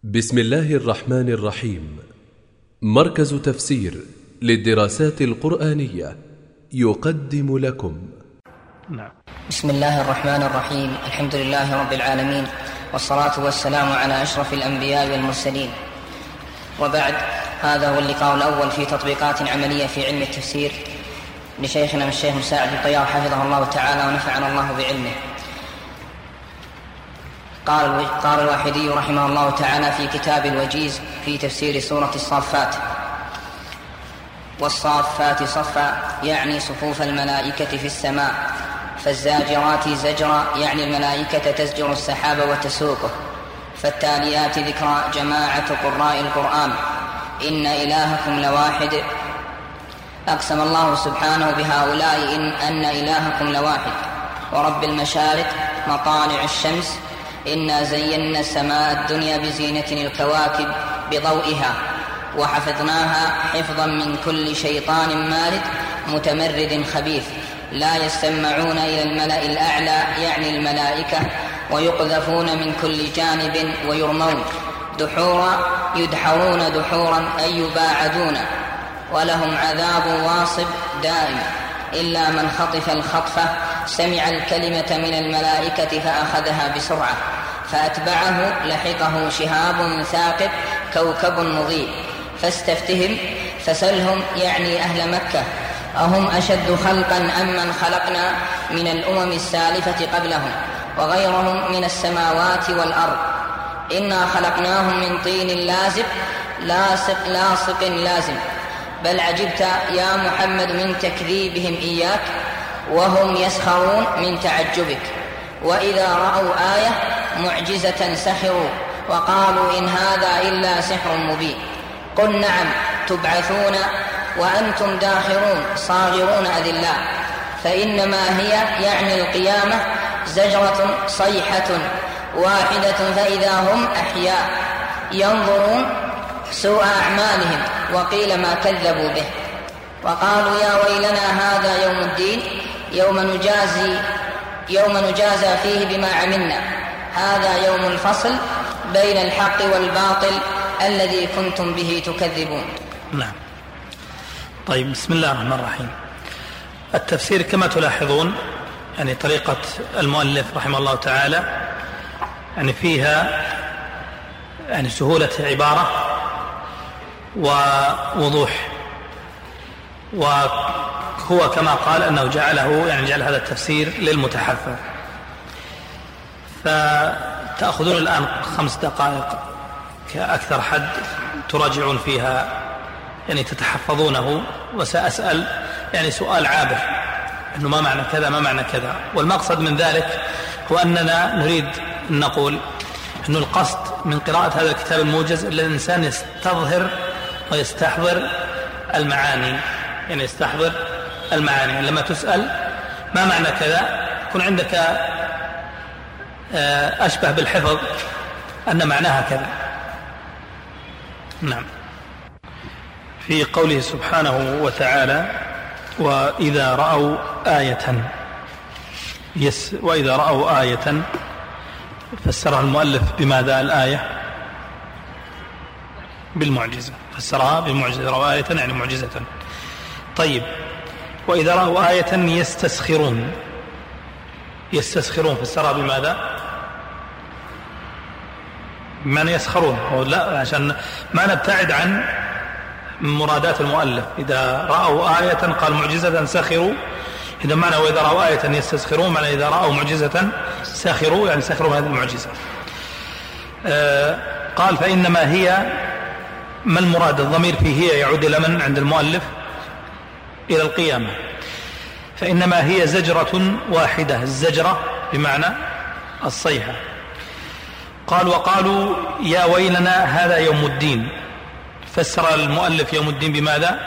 بسم الله الرحمن الرحيم. مركز تفسير للدراسات القرآنية يقدم لكم. بسم الله الرحمن الرحيم. الحمد لله رب العالمين، والصلاة والسلام على أشرف الأنبياء والمرسلين، وبعد. هذا هو اللقاء الأول في تطبيقات عملية في علم التفسير لشيخنا الشيخ مساعد الطيار حفظه الله تعالى ونفعنا الله بعلمه. قال الواحدي رحمه الله تعالى في كتاب الوجيز في تفسير سورة الصافات: والصافات صفا يعني صفوف الملائكة في السماء، فالزاجرات زجرا يعني الملائكة تزجر السحاب وتسوقه، فالتاليات ذكرى جماعة قراء القرآن: إن إلهكم لواحد. أقسم الله سبحانه بهؤلاء أن إلهكم لواحد: ورب المشارق مطالع الشمس، إنا زينا السماء الدنيا بزينة الكواكب بضوئها، وحفظناها حفظا من كل شيطان مارد متمرد خبيث، لا يستمعون إلى الملأ الأعلى يعني الملائكة، ويقذفون من كل جانب ويرمون دحورا، يدحرون دحورا أي يباعدون، ولهم عذاب واصب دائم، إلا من خطف الخطفة سمع الكلمة من الملائكة فأخذها بسرعة فأتبعه لحقه شهاب ثاقب كوكب مضيء، فاستفتهم فسلهم يعني أهل مكة: أهم أشد خلقا أم من خلقنا من الأمم السالفة قبلهم وغيرهم من السماوات والأرض، إنا خلقناهم من طين لاصق لازم، بل عجبت يا محمد من تكذيبهم إياك، وهم يسخرون من تعجبك، وإذا رأوا آية معجزة سخروا وقالوا إن هذا إلا سحر مبين. قل نعم تبعثون وأنتم داخرون صاغرون أذلاء، فإنما هي يعني القيامة زجرة صيحة واحدة فإذا هم أحياء ينظرون سوء أعمالهم، وقيل ما كذبوا به، وقالوا يا ويلنا هذا يوم الدين، يوم نجازى فيه بما عملنا، هذا يوم الفصل بين الحق والباطل الذي كنتم به تكذبون. نعم. طيب، بسم الله الرحمن الرحيم. التفسير كما تلاحظون يعني طريقة المؤلف رحمه الله تعالى يعني فيها يعني سهولة عبارة ووضوح، وهو كما قال أنه جعل هذا التفسير للمتحفظ. فتأخذون الآن 5 دقائق كأكثر حد تراجعون فيها يعني تتحفظونه، وسأسأل يعني سؤال عابر أنه ما معنى كذا ما معنى كذا، والمقصد من ذلك هو أننا نريد أن نقول أنه القصد من قراءة هذا الكتاب الموجز أن الإنسان يستظهر ويستحضر المعاني، يعني يستحضر المعاني. لما تسأل ما معنى كذا يكون عندك أشبه بالحفظ أن معناها كذا. نعم. في قوله سبحانه وتعالى: وإذا رأوا آية فسرها المؤلف بماذا الآية؟ بالمعجزة، فسرها بالمعجزة. رأوا آية يعني معجزة. طيب، وإذا رأوا آية يستسخرون فسرها بماذا؟ بمعنى يسخرون، لا عشان ما نبتعد عن مرادات المؤلف. إذا رأوا آية قال معجزة سخروا، إذا معنى وإذا رأوا آية يستسخرون معنى إذا رأوا معجزة سخروا، يعني سخروا من هذه المعجزة. قال فإنما هي، ما المراد؟ الضمير فيه هي يعود إلى من عند المؤلف؟ إلى القيامة. فإنما هي زجرة واحدة، الزجرة بمعنى الصيحة. قال وقالوا يا ويلنا هذا يوم الدين، فسر المؤلف يوم الدين بماذا؟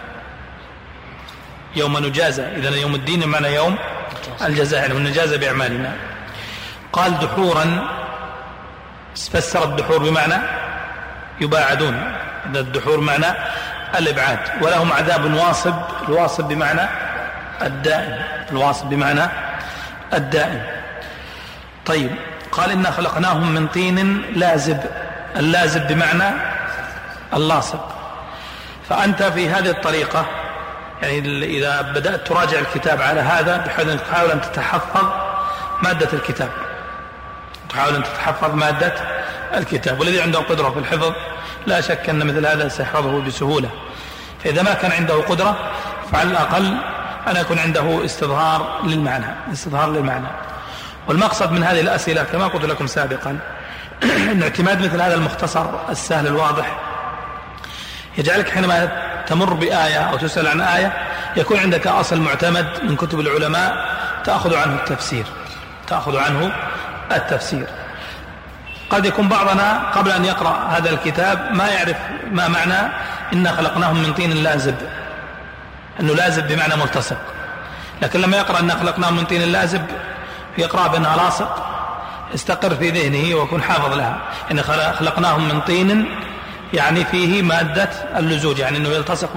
يوم نجازى. إذن يوم الدين بمعنى يوم الجزاء، يعني النجازة بأعمالنا. قال دحورا، فسر الدحور بمعنى يباعدون، إذا الدحور معنى الإبعاد. ولهم عذاب واصب، الواصب بمعنى الدائم، الواصب بمعنى الدائم. طيب، قال إنا خلقناهم من طين لازب، اللازم بمعنى اللاصق. فأنت في هذه الطريقة يعني إذا بدأت تراجع الكتاب على هذا بحيث أن تحاول أن تتحفظ مادة الكتاب، تحاول أن تتحفظ مادة الكتاب، والذي عنده قدرة في الحفظ لا شك أن مثل هذا سيحفظه بسهولة. فإذا ما كان عنده قدرة فعلى الأقل أن يكون عنده استظهار للمعنى. والمقصد من هذه الأسئلة كما قلت لكم سابقا أن اعتماد مثل هذا المختصر السهل الواضح يجعلك حينما تمر بآية أو تسأل عن آية يكون عندك أصل معتمد من كتب العلماء تأخذ عنه التفسير. قد يكون بعضنا قبل أن يقرأ هذا الكتاب ما يعرف ما معنى إنا خلقناهم من طين لازب، أنه لازب بمعنى ملتصق، لكن لما يقرأ إنا خلقناهم من طين لازب يقرأ بأنها لاصق يستقر في ذهنه ويكون حافظ لها. إن خلقناهم من طين يعني فيه مادة اللزوج، يعني أنه يلتصق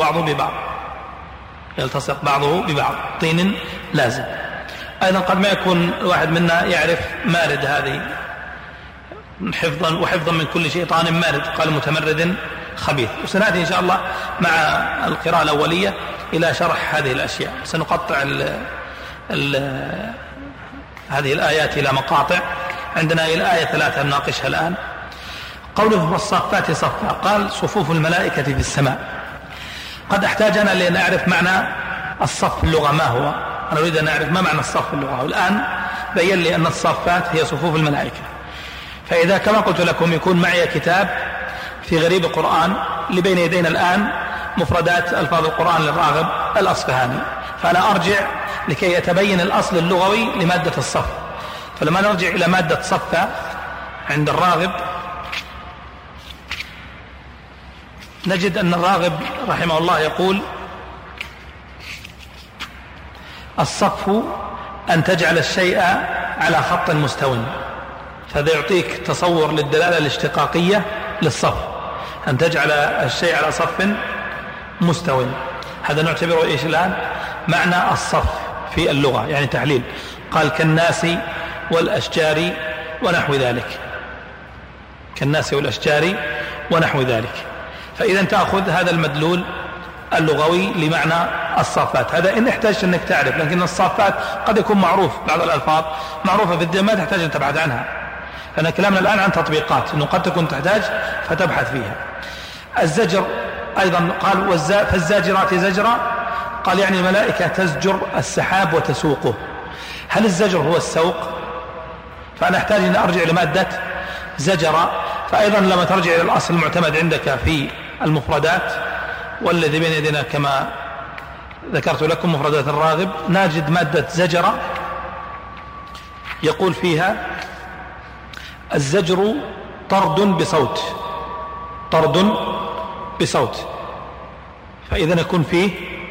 بعضه ببعض، طين لازب. أيضا قد ما يكون الواحد منا يعرف مارد هذه وحفظا من كل شيطان مارد، قال متمرد خبيث. وسنأتي إن شاء الله مع القراءة الأولية إلى شرح هذه الأشياء. سنقطع هذه الآيات إلى مقاطع. عندنا إلى آية 3 نناقشها الآن. قوله والصفات صفا، قال صفوف الملائكة في السماء. قد احتاج أنا لأن أعرف معنى الصف اللغة ما هو. أنا أريد أن أعرف ما معنى الصف اللغة، والآن بين لي أن الصفات هي صفوف الملائكة. فإذا كما قلت لكم يكون معي كتاب في غريب القرآن اللي بين يدينا الآن مفردات ألفاظ القرآن للراغب الأصفهاني، فأنا أرجع لكي يتبين الأصل اللغوي لمادة الصف. فلما نرجع إلى مادة صفة عند الراغب نجد أن الراغب رحمه الله يقول الصف أن تجعل الشيء على خط مستوٍ. فهذا يعطيك تصور للدلالة الاشتقاقية للصف، أن تجعل الشيء على صف مستوٍ. هذا نعتبره إيش الآن؟ معنى الصف في اللغة، يعني تحليل. قال كالناس والأشجار ونحو ذلك، كالناس والأشجار ونحو ذلك. فإذا تأخذ هذا المدلول اللغوي لمعنى الصافات. هذا إن احتاجت أنك تعرف، لكن الصافات قد يكون معروف، بعض الألفاظ معروفة في الذهن ما تحتاج أن تبحث عنها، لأن كلامنا الآن عن تطبيقات أنه قد تكون تحتاج فتبحث فيها. الزجر أيضا قال فالزاجرات زجرا، قال يعني الملائكة تزجر السحاب وتسوقه. هل الزجر هو السوق؟ فأنا أحتاج أن أرجع لمادة زجر. فأيضا لما ترجع إلى الأصل المعتمد عندك في المفردات والذي بين يدينا كما ذكرت لكم مفردات الراغب، نجد مادة زجر يقول فيها الزجر طرد بصوت، طرد بصوت. فإذا يكون فيه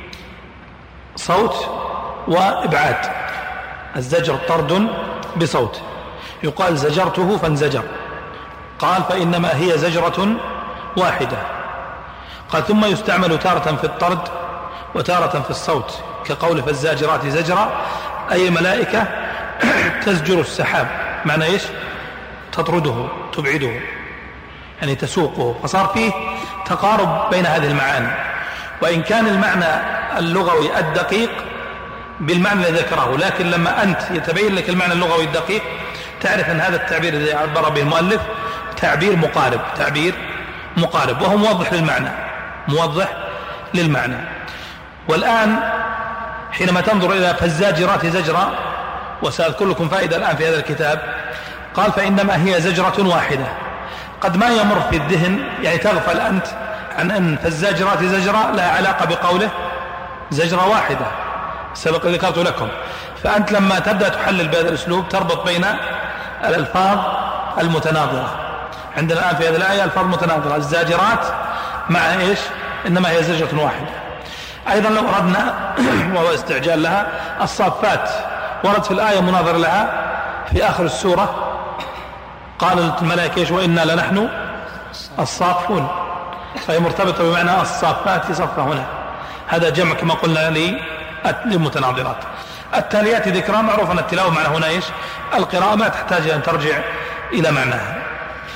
صوت وإبعاد. الزجر طرد بصوت، يقال زجرته فانزجر. قال فإنما هي زجرة واحدة. قال ثم يستعمل تارة في الطرد وتارة في الصوت، كقول فالزاجرات زجرا، أي ملائكة تزجر السحاب. معنى إيش؟ تطرده، تبعده، يعني تسوقه. فصار فيه تقارب بين هذه المعاني، وإن كان المعنى اللغوي الدقيق بالمعنى الذي ذكره، لكن لما أنت يتبين لك المعنى اللغوي الدقيق تعرف أن هذا التعبير الذي عبر به المؤلف تعبير مقارب، تعبير مقارب، وهو موضح للمعنى، موضح للمعنى. والآن حينما تنظر إلى فالزاجرات زجرا، وسأذكر لكم فائدة الآن في هذا الكتاب، قال فإنما هي زجرة واحدة. قد ما يمر في الذهن، يعني تغفل أنت عن أن فالزاجرات زجرا لها علاقة بقوله زجرة واحدة سبق ذكرت لكم. فأنت لما تبدأ تحلل بهذا الأسلوب تربط بين الألفاظ المتناظرة. عندنا الآن في هذه الآية ألفاظ متناظرة، الزاجرات مع إيش؟ إنما هي زجرة واحدة. أيضا لو أردنا وهو استعجال لها، الصافات ورد في الآية مناظر لها في آخر السورة، قال الملائكة إيش؟ وإنا لنحن الصافون. فهي مرتبطة بمعنى الصافات في صفة هنا. هذا جمع كما قلنا للمتناظرات. التاليات ذكرى، معروف أن التلاوة معنى هنا إيش؟ القراءة، ما تحتاج أن ترجع إلى معناها.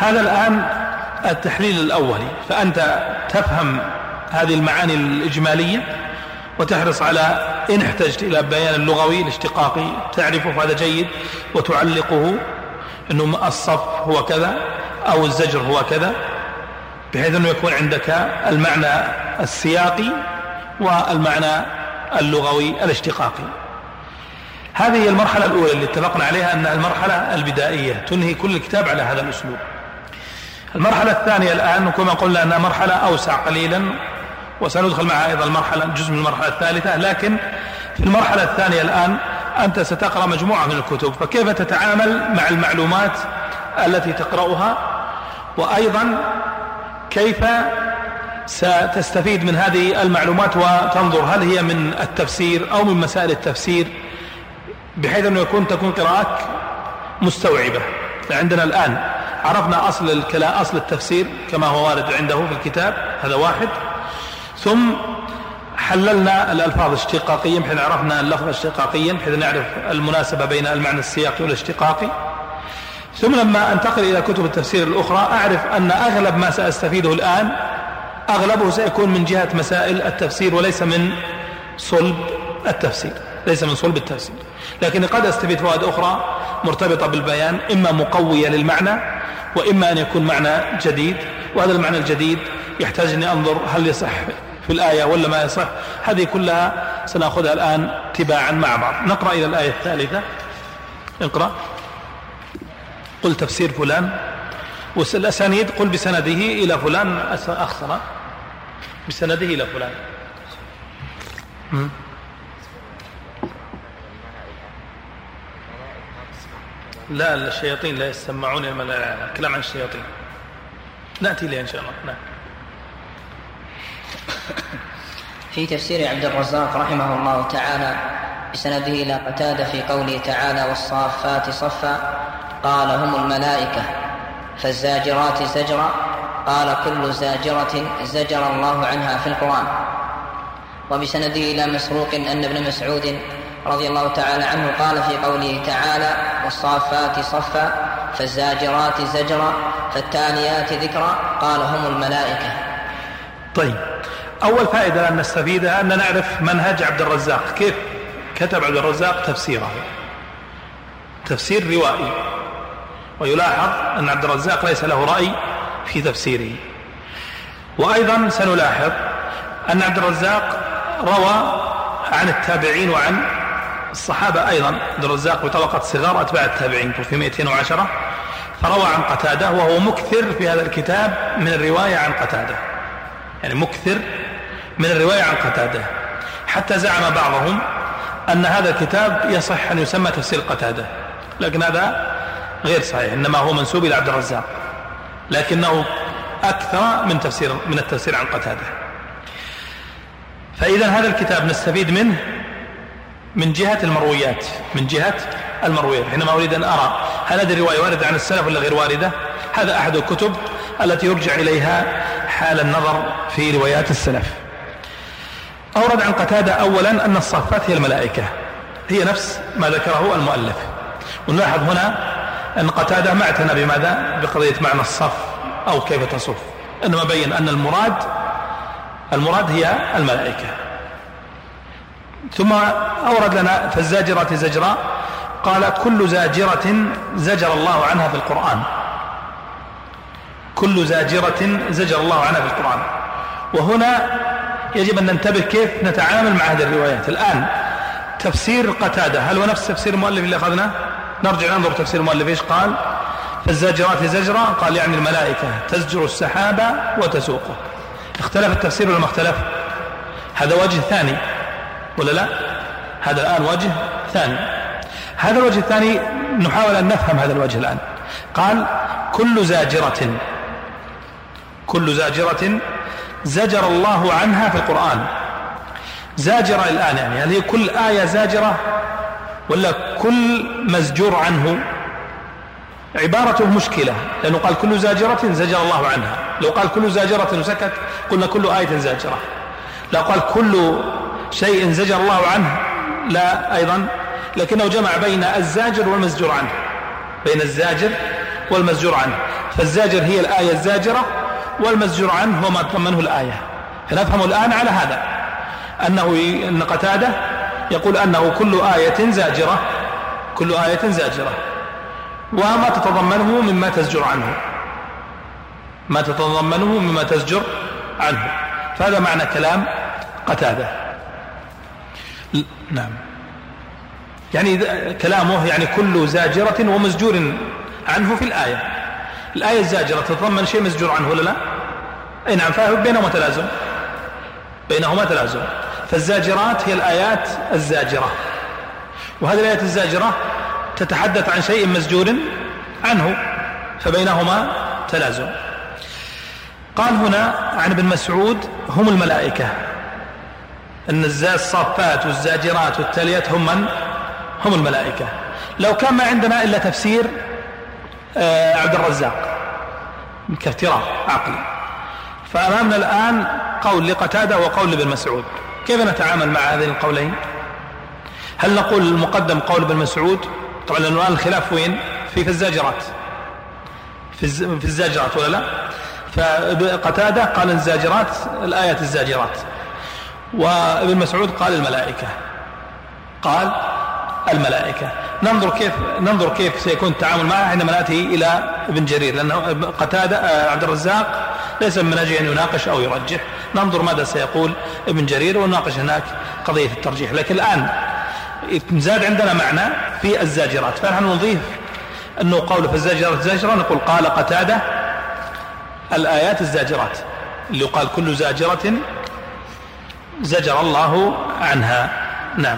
هذا الآن التحليل الأولي، فأنت تفهم هذه المعاني الإجمالية وتحرص على إن احتجت إلى بيان اللغوي الاشتقاقي تعرفه فهذا جيد، وتعلقه أنه الصف هو كذا أو الزجر هو كذا، بحيث أنه يكون عندك المعنى السياقي والمعنى اللغوي الاشتقاقي. هذه المرحلة الأولى اللي اتفقنا عليها أنها المرحلة البدائية تنهي كل الكتاب على هذا الأسلوب. المرحلة الثانية الآن كما قلنا أنها مرحلة أوسع قليلا، وسندخل معها أيضا المرحلة جزء من المرحلة الثالثة، لكن في المرحلة الثانية الآن أنت ستقرأ مجموعة من الكتب، فكيف تتعامل مع المعلومات التي تقرأها، وأيضا كيف ستستفيد من هذه المعلومات وتنظر هل هي من التفسير أو من مسائل التفسير، بحيث أنه تكون قراءتك مستوعبة. عندنا الآن عرفنا أصل التفسير كما هو وارد عنده في الكتاب، هذا واحد، ثم حللنا الألفاظ الاشتقاقية بحيث عرفنا اللفظ الاشتقاقيا بحيث نعرف المناسبة بين المعنى السياقي والاشتقاقي. ثم لما أنتقل إلى كتب التفسير الأخرى أعرف أن أغلب ما سأستفيده الآن أغلبه سيكون من جهة مسائل التفسير وليس من صلب التفسير، لكن قد أستفيد فوائد أخرى مرتبطة بالبيان، إما مقوية للمعنى وإما أن يكون معنى جديد، وهذا المعنى الجديد يحتاج أني أنظر هل يصح في الآية ولا ما يصح. هذه كلها سنأخذها الآن تباعا مع بعض. نقرأ إلى الآية الثالثة. اقرأ. قل تفسير فلان، والأسانيد قل بسنده إلى فلان، أخسر بسنده إلى فلان. لا الشياطين لا يسمعون كلام عن الشياطين، نأتي إليه إن شاء الله. نعم. في تفسير عبد الرزاق رحمه الله تعالى بسنده إلى قتادة في قوله تعالى والصافات صفا قال هم الملائكة، فالزاجرات زجرا قال كل زاجرة زجر الله عنها في القرآن. وبسنده إلى مسروق أن ابن مسعود رضي الله تعالى عنه قال في قوله تعالى والصافات صفا فالزاجرات زجرا فالتاليات ذكرا قال هم الملائكة. طيب، أول فائدة أن نستفيدها أن نعرف منهج عبد الرزاق، كيف كتب عبد الرزاق تفسيره، تفسير روائي. ويلاحظ أن عبد الرزاق ليس له رأي في تفسيره. وأيضا سنلاحظ أن عبد الرزاق روى عن التابعين وعن الصحابة أيضا. عبد الرزاق بطبقة صغار أتباع التابعين في 210، فروى عن قتادة، وهو مكثر في هذا الكتاب من الرواية عن قتادة، يعني مكثر من الرواية عن قتادة، حتى زعم بعضهم أن هذا الكتاب يصح أن يسمى تفسير قتادة، لكن هذا غير صحيح، إنما هو منسوب إلى عبد الرزاق، لكنه أكثر من التفسير عن قتادة. فإذا هذا الكتاب نستفيد منه من جهة المرويات، حينما أريد أن أرى هل هذه الرواية واردة عن السلف ولا غير واردة، هذا أحد الكتب التي يرجع إليها حال النظر في روايات السلف. أورد عن قتادة أولا أن الصفات هي الملائكة، هي نفس ما ذكره المؤلف. ونلاحظ هنا أن قتادة ما اعتنى بماذا؟ بقضية معنى الصف أو كيف تصف، إنما بين أن المراد هي الملائكة. ثم أورد لنا فالزاجرة زجرا قال كل زاجرة زجر الله عنها في القرآن، كل زاجرة زجر الله عنها في القرآن. وهنا يجب أن ننتبه كيف نتعامل مع هذه الروايات. الآن تفسير قتادة هل هو نفس تفسير المؤلف اللي أخذناه؟ نرجع ننظر تفسير المؤلف إيش قال؟ فالزاجرات زجرا قال يعني الملائكة تزجر السحابة وتسوقه. اختلف التفسير ولا ما اختلف؟ هذا وجه ثاني ولا لا؟ هذا الآن وجه ثاني. هذا الوجه الثاني نحاول أن نفهم هذا الوجه الآن. قال كل زاجرة زجر الله عنها في القرآن. زاجرة الآن يعني هل هي كل آية زاجرة ولا كل مزجور عنه؟ عبارته مشكلة، لأنه قال كل زاجرة زجر الله عنها. لو قال كل زاجرة وسكت قلنا كل آية زاجرة. لو قال كل شيء زجر الله عنه لا أيضا، لكنه جمع بين الزاجر والمزجور عنه، بين الزاجر والمزجور عنه. فالزاجر هي الآية الزاجرة، والمزجور عنه هو ما تضمنه الآية. فنفهم الآن على هذا أن قتادة يقول أنه كل آية زاجرة، كل آية زاجرة، وما تتضمنه مما تزجر عنه، ما تتضمنه مما تزجر عنه. فهذا معنى كلام قتادة. نعم، يعني كلامه يعني كل زاجرة ومزجور عنه في الآية. الآية الزاجرة تتضمن شيء مزجور عنه ولا لا؟ أي نعم، فبينهما تلازم، بينهما تلازم. فالزاجرات هي الآيات الزاجرة، وهذه الآيات الزاجرة تتحدث عن شيء مزجور عنه، فبينهما تلازم. قال هنا عن ابن مسعود هم الملائكة، أن الصافات والزاجرات والتاليات هم الملائكة. لو كان ما عندنا إلا تفسير عبد الرزاق كافتراء عقلي، فأمامنا الآن قول لقتادة وقول لابن مسعود، كيف نتعامل مع هذين القولين؟ هل نقول المقدم قول ابن مسعود؟ طبعا لأنه الآن الخلاف وين؟ في الزاجرات، في الزاجرات ولا لا؟ فقتادة قال الزاجرات الآيات الزاجرات، وابن مسعود قال الملائكة، قال الملائكة. ننظر كيف سيكون التعامل معه عندما نأتي إلى ابن جرير، لأنه قتادة عبد الرزاق ليس من منهجه أن يناقش أو يرجح. ننظر ماذا سيقول ابن جرير ونناقش هناك قضية الترجيح. لكن الآن زاد عندنا معنى في الزاجرات، فنحن نضيف أنه قول في الزاجرات زاجرة، نقول قال قتادة الآيات الزاجرات، اللي يقال كل زاجرة زجر الله عنها. نعم.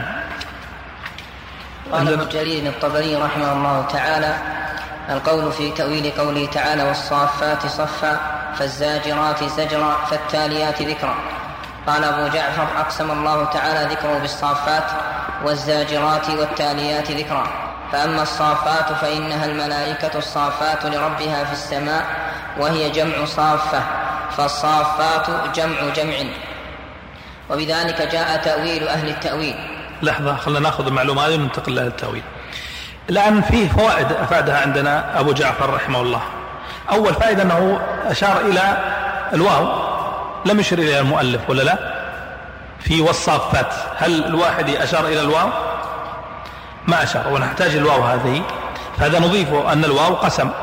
قال ابن جرير الطبري رحمه الله تعالى: القول في تأويل قوله تعالى والصافات صفا فالزاجرات زجرا فالتاليات ذكرا. قال أبو جعفر: أقسم الله تعالى ذكره بالصافات والزاجرات والتاليات ذكرا. فأما الصافات فإنها الملائكة الصافات لربها في السماء، وهي جمع صافة، فالصافات جمع، وبذلك جاء تأويل أهل التأويل. لحظة، خلنا نأخذ المعلومة هذه وننتقل لها التأويل. الآن فيه فوائد أفادها عندنا أبو جعفر رحمه الله. أول فائدة أنه أشار إلى الواو، لم يشر إلى المؤلف ولا لا؟ في والصافات، هل الواحد أشار إلى الواو؟ ما أشار، ونحتاج الواو هذه، فهذا نضيفه أن الواو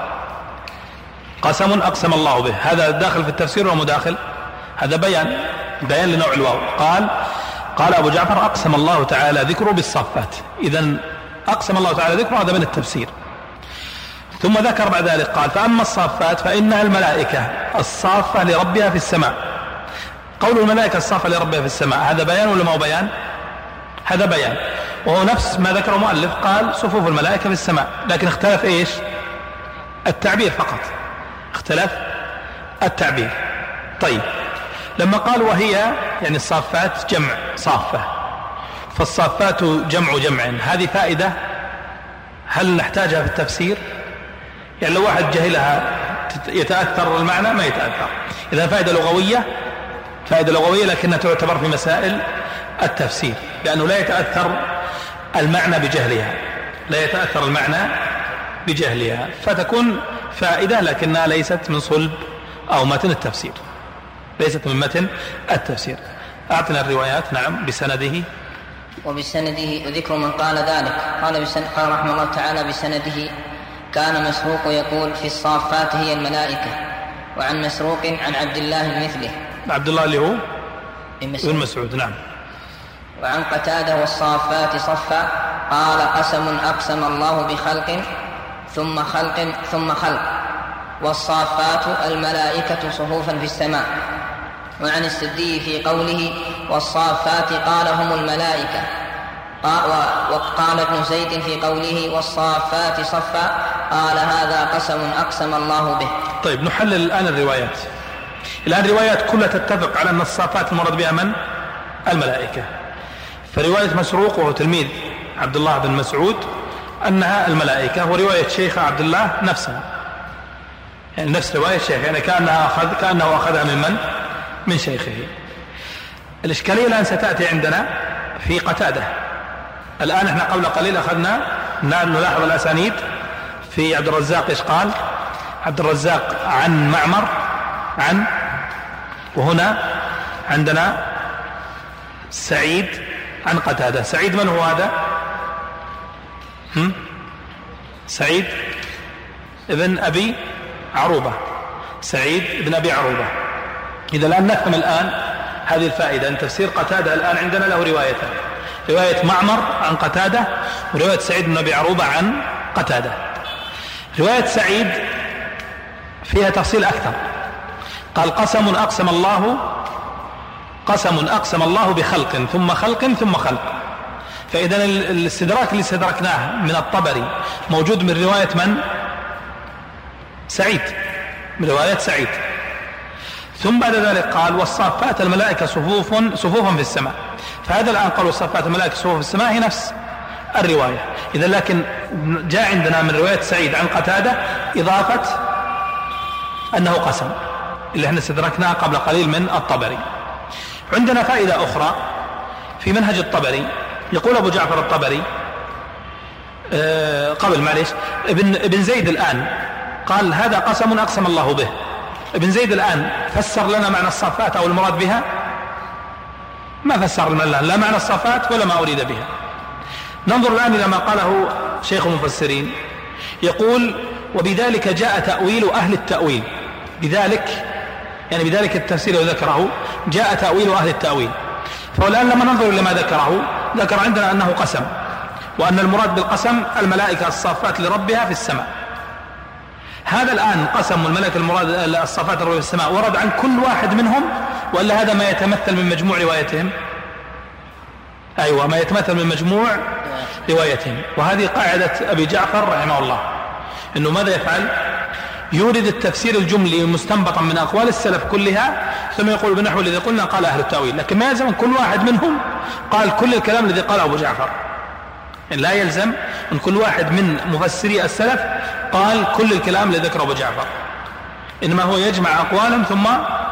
قسم أقسم الله به. هذا داخل في التفسير ومداخل، هذا بيان لنوع الواو. قال أبو جعفر: أقسم الله تعالى ذكره بالصافات. إذن أقسم الله تعالى ذكره هذا من التفسير. ثم ذكر بعد ذلك قال: فأما الصافات فإنها الملائكة الصافة لربها في السماء. قول الملائكة الصافة لربها في السماء هذا بيان ولا ما هو بيان؟ هذا بيان، وهو نفس ما ذكره المؤلف، قال صفوف الملائكة في السماء، لكن اختلف إيش؟ التعبير فقط، اختلف التعبير. طيب، لما قال وهي يعني الصافات جمع صافة، فالصافات جمع، هذه فائدة هل نحتاجها في التفسير؟ يعني لو واحد جهلها يتأثر المعنى؟ ما يتأثر. إذا فائدة لغوية لكنها تعتبر في مسائل التفسير، لأنه لا يتأثر المعنى بجهلها، فتكون فائدة لكنها ليست من صلب أو متن التفسير، ليست من متن التفسير. أعطنا الروايات. نعم. بسنده ذكر من قال ذلك. قال رحمه الله تعالى: بسنده كان مسروق يقول في الصافات هي الملائكة. وعن مسروق عن عبد الله بمثله. عبد الله اللي هو ابن مسعود. نعم. وعن قتادة والصافات صفا قال: قسم أقسم الله بخلق ثم خلق والصافات الملائكة صفوفا في السماء. وعن السدي في قوله والصافات قال هم الملائكة. وقال ابن زيد في قوله والصافات صفا قال هذا قسم أقسم الله به. طيب، نحلل الآن الروايات. الآن الروايات كلها تتفق على أن الصافات المراد بها من؟ الملائكة. فرواية مسروق وهو تلميذ عبد الله بن مسعود أنها الملائكة، ورواية شيخ عبد الله نفسها، يعني نفس رواية الشيخ، يعني كأنه أخذها من شيخه. الإشكالية الآن ستأتي عندنا في قتادة. الآن احنا قبل قليل أخذنا نلاحظ الأسانيد في عبد الرزاق إيش قال؟ عبد الرزاق عن معمر عن، وهنا عندنا سعيد عن قتادة. سعيد من هو هذا؟ سعيد ابن أبي عروبة. سعيد ابن أبي عروبة. إذا الآن نفهم الآن هذه الفائدة أن تفسير قتادة الآن عندنا له روايتان، رواية معمر عن قتادة ورواية سعيد بن أبي عروبة عن قتادة. رواية سعيد فيها تفصيل أكثر، قال قسم أقسم الله بخلق ثم خلق ثم خلق. فإذا الاستدراك اللي استدركناه من الطبري موجود من رواية من؟ سعيد، من رواية سعيد. ثم بعد ذلك قال والصافات الملائكة صفوفا في السماء. فهذا الآن قال والصافات الملائكة صفوفا في السماء هي نفس الرواية. إذا لكن جاء عندنا من رواية سعيد عن قتادة إضافة أنه قسم اللي احنا استدركناه قبل قليل من الطبري. عندنا فائدة أخرى في منهج الطبري، يقول أبو جعفر الطبري ابن زيد الآن قال هذا قسم أقسم الله به. ابن زيد الآن فسر لنا معنى الصافات أو المراد بها؟ ما فسر لنا لا معنى الصافات ولا ما أريد بها. ننظر الآن إلى ما قاله شيخ المفسرين، يقول وبذلك جاء تأويل أهل التأويل. بذلك التفسير ذكره جاء تأويل أهل التأويل. فالآن لما ننظر إلى ما ذكر عندنا أنه قسم، وأن المراد بالقسم الملائكة الصافات لربها في السماء. هذا الآن قسم الملائكة المراد الصافات لربها في السماء ورد عن كل واحد منهم، ولا هذا ما يتمثل من مجموع روايتهم؟ أيوة، ما يتمثل من مجموع روايتهم. وهذه قاعدة أبي جعفر رحمه الله، إنه ماذا يفعل؟ يورد التفسير الجملي مستنبطا من أقوال السلف كلها، ثم يقول بنحو الذي قلنا قال أهل التأويل. لكن ما يلزم كل واحد منهم قال كل الكلام الذي قاله أبو جعفر، يعني لا يلزم أن كل واحد من مفسري السلف قال كل الكلام الذي ذكره أبو جعفر، إنما هو يجمع أقوالهم ثم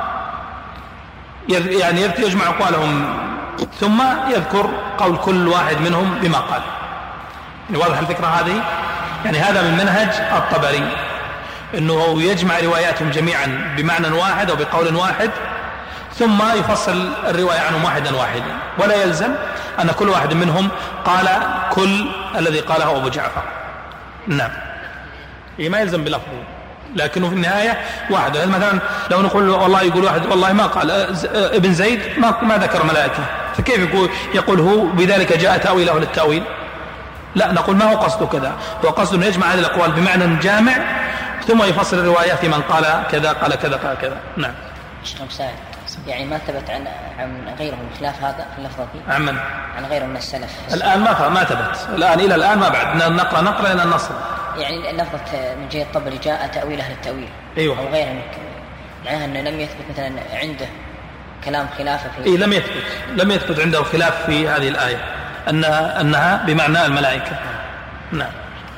يجمع أقوالهم ثم يذكر قول كل واحد منهم بما قال. واضح الفكرة هذه؟ يعني هذا من منهج الطبري، أنه يجمع رواياتهم جميعا بمعنى واحد أو بقول واحد، ثم يفصل الرواية عنهم واحدا واحدا، ولا يلزم أن كل واحد منهم قال كل الذي قاله أبو جعفر. نعم، ما يلزم بلفظه، لكنه في النهاية واحد. مثلا لو نقول والله يقول واحد والله ما قال ابن زيد ما ذكر ملائكة، فكيف يقول هو بذلك جاء تأويله للتأويل؟ لا، نقول ما هو قصده كذا، هو قصده أن يجمع هذه الأقوال بمعنى جامع ثم يفصل الرواية في من قال كذا قال كذا قال كذا. نعم. يعني ما ثبت عن غيرهم خلاف هذا في اللفظة دي؟ عن غيره من السلف الآن ما ثبت الآن إلى الآن ما بعد نقرأ إلى النصر. يعني اللفظة من جهة الطبري جاء تأويل أهل التأويل. أيوة. أو غيره معناها أنه لم يثبت مثلا عنده كلام خلافه في لم يثبت عنده خلاف في هذه الآية أنها بمعنى الملائكة. نعم.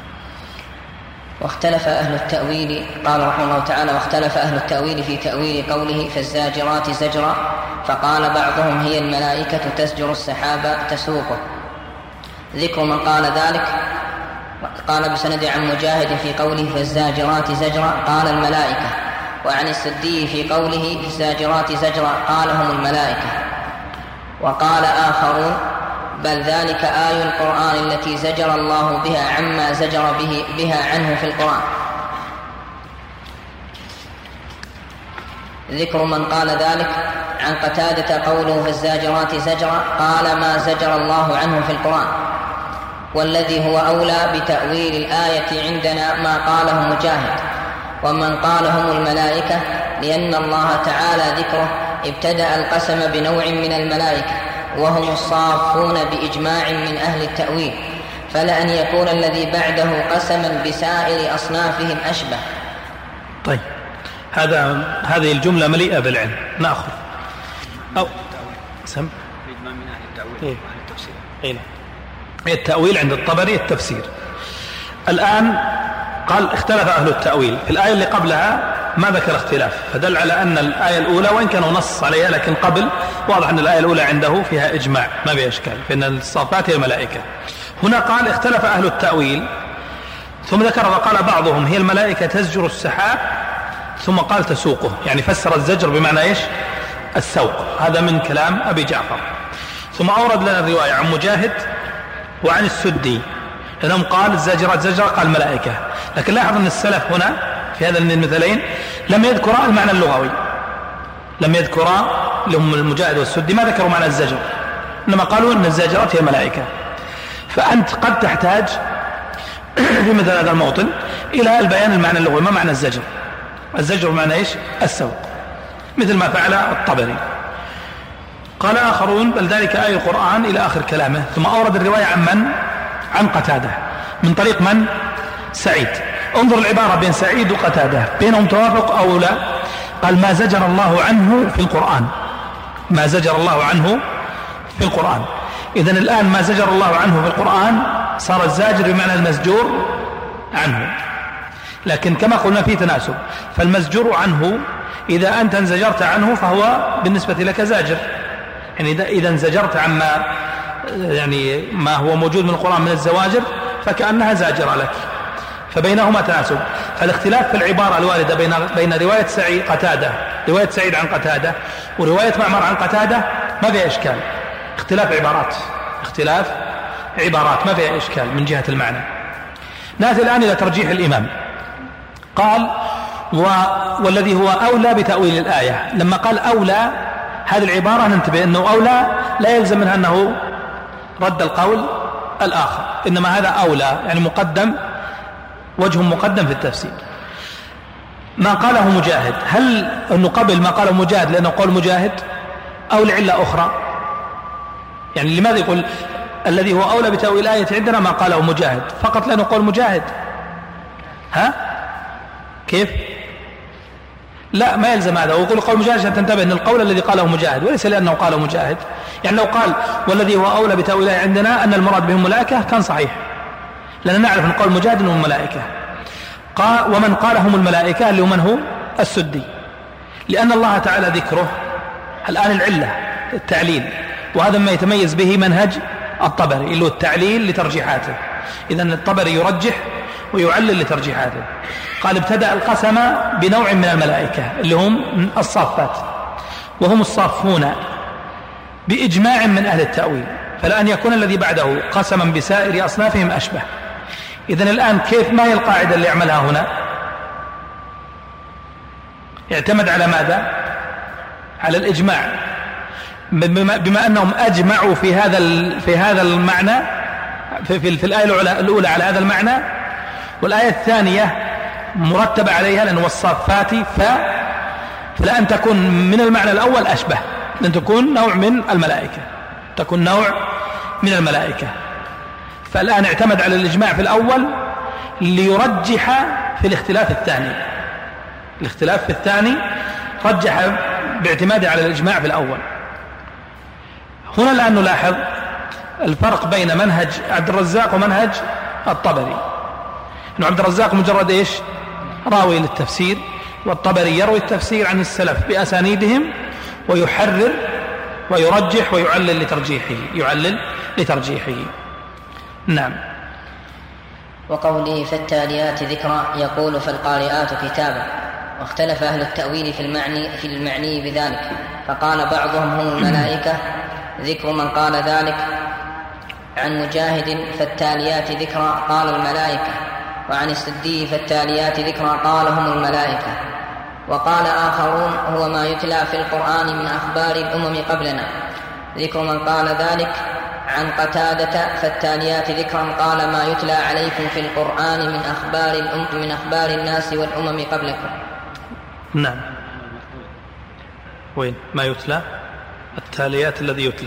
واختلف أهل التأويل، قال رحمه الله تعالى واختلف أهل التأويل في تأويل قوله فالزاجرات زجرا، فقال بعضهم هي الملائكة تزجر السحاب تسوقه. ذكر من قال ذلك قال بسند عن مجاهد في قوله فالزاجرات زجرا قال الملائكة، وعن السدي في قوله فالزاجرات زجرا قال هم الملائكة. وقال آخرون بل ذلك آي القرآن التي زجر الله بها عما زجر بها عنه في القرآن. ذكر من قال ذلك عن قتادة قوله فالزاجرات زجرا قال ما زجر الله عنه في القرآن، والذي هو أولى بتأويل الآية عندنا ما قاله مجاهد. ومن قال هم الملائكة لأن الله تعالى ذكره ابتدأ القسم بنوع من الملائكة وهم الصافون بإجماع من أهل التأويل، فلأن يكون الذي بعده قسما بسائر أصنافهم أشبه. طيب، هذه الجملة مليئة بالعلم. نأخذ أو سم بإجماع من أهل التأويل وأهل التفسير. التأويل عند الطبري التفسير. الآن قال اختلف أهل التأويل. في الآية اللي قبلها ما ذكر اختلاف، فدل على أن الآية الأولى وإن كانوا نص عليها لكن قبل واضح أن الآية الأولى عنده فيها إجماع ما بها إشكال، فإن الصافات هي الملائكة. هنا قال اختلف أهل التأويل، ثم ذكر وقال بعضهم هي الملائكة تزجر السحاب، ثم قال تسوقه، يعني فسر الزجر بمعنى إيش؟ السوق. هذا من كلام أبي جعفر. ثم أورد لنا الرواية عن مجاهد وعن السدي، لأنهم قال الزاجرات زجرة قال ملائكة، لكن لاحظ أن السلف هنا في هذا المثلين لم يذكرا المعنى اللغوي، لم يذكرا لهم المجاهد والسدي ما ذكروا معنى الزجر، إنما قالوا أن الزاجرات هي ملائكة. فأنت قد تحتاج في مثل هذا الموطن إلى البيان المعنى اللغوي، ما معنى الزجر؟ الزجر معنى إيش؟ السوق، مثل ما فعل الطبري. قال آخرون بل ذلك آية القرآن إلى آخر كلامه. ثم أورد الرواية عن من؟ عن قتادة من طريق من؟ سعيد. انظر العبارة بين سعيد وقتادة بينهم توافق أو لا؟ قال ما زجر الله عنه في القرآن، ما زجر الله عنه في القرآن. إذن الآن ما زجر الله عنه في القرآن صار الزاجر بمعنى المزجور عنه، لكن كما قلنا في تناسب، فالمزجور عنه إذا أنت انزجرت عنه فهو بالنسبة لك زاجر، يعني إذا انزجرت عما يعني ما هو موجود من القرآن من الزواجر فكأنها زاجرة لك، فبينهما تناسب. فالاختلاف في العبارة الواردة بين رواية سعيد قتادة، رواية سعيد عن قتادة ورواية معمر عن قتادة ما فيها إشكال، اختلاف عبارات، اختلاف عبارات ما فيها إشكال من جهة المعنى. نأتي الآن إلى ترجيح الإمام. قال والذي هو أولى بتأويل الآية. لما قال أولى هذه العبارة ننتبه أنه أولى لا يلزم منها أنه رد القول الآخر، إنما هذا أولى يعني مقدم، وجه مقدم في التفسير. ما قاله مجاهد، هل أنه قبل ما قاله مجاهد لأنه قول مجاهد أو لعلة أخرى؟ يعني لماذا يقول الذي هو أولى بتأويل الآية عندنا ما قاله مجاهد فقط لأنه قول مجاهد؟ ها كيف؟ لا ما يلزم هذا، ويقول قول مجاهد عشان تنتبه أن القول الذي قاله مجاهد وليس لأنه قاله مجاهد. يعني لو قال والذي هو أولى بتأويل الآية عندنا أن المراد بهم ملائكة كان صحيح، لأننا نعرف أن قول مجاهد أنهم ملائكة. قال ومن قالهم الملائكة اللي من هو السدي، لأن الله تعالى ذكره الآن العلة التعليل، وهذا ما يتميز به منهج الطبري اللي هو التعليل لترجيحاته. إذن الطبري يرجح ويعلل لترجيحاته. قال ابتدأ القسم بنوع من الملائكة اللي هم الصافات، وهم الصافون بإجماع من أهل التأويل، فلأن يكون الذي بعده قسما بسائر أصنافهم أشبه. إذن الآن كيف ما هي القاعدة اللي يعملها هنا؟ يعتمد على ماذا؟ على الإجماع، بما أنهم أجمعوا في هذا المعنى في الآية الأولى على هذا المعنى، والآية الثانية مرتبة عليها لأنه الصافات فلأن تكون من المعنى الأول أشبه، لأن تكون نوع من الملائكة، تكون نوع من الملائكة. فالآن اعتمد على الإجماع في الأول ليرجح في الاختلاف الثاني، الاختلاف في الثاني رجح باعتماده على الإجماع في الأول. هنا الآن نلاحظ الفرق بين منهج عبد الرزاق ومنهج الطبري. إنه عبد الرزاق مجرد إيش؟ راوي للتفسير، والطبري يروي التفسير عن السلف بأسانيدهم ويحرر ويرجح ويعلل لترجيحه. نعم. وقوله فالتاليات ذكرى يقول فالقارئات كتابا. واختلف أهل التأويل في المعني بذلك، فقال بعضهم هم الملائكة، ذكر من قال ذلك عن مجاهد فالتاليات ذكرى قال الملائكة، وعن السدي فالتاليات ذكرى قال هم الملائكة. وقال آخرون هو ما يتلى في القرآن من أخبار الأمم قبلنا، ذكر من قال ذلك عن قتادة فالتاليات ذكرا قال ما يتلى عليكم في القرآن من أخبار الناس والأمم قبلكم. نعم. وين ما يتلى؟ التاليات الذي يتلى.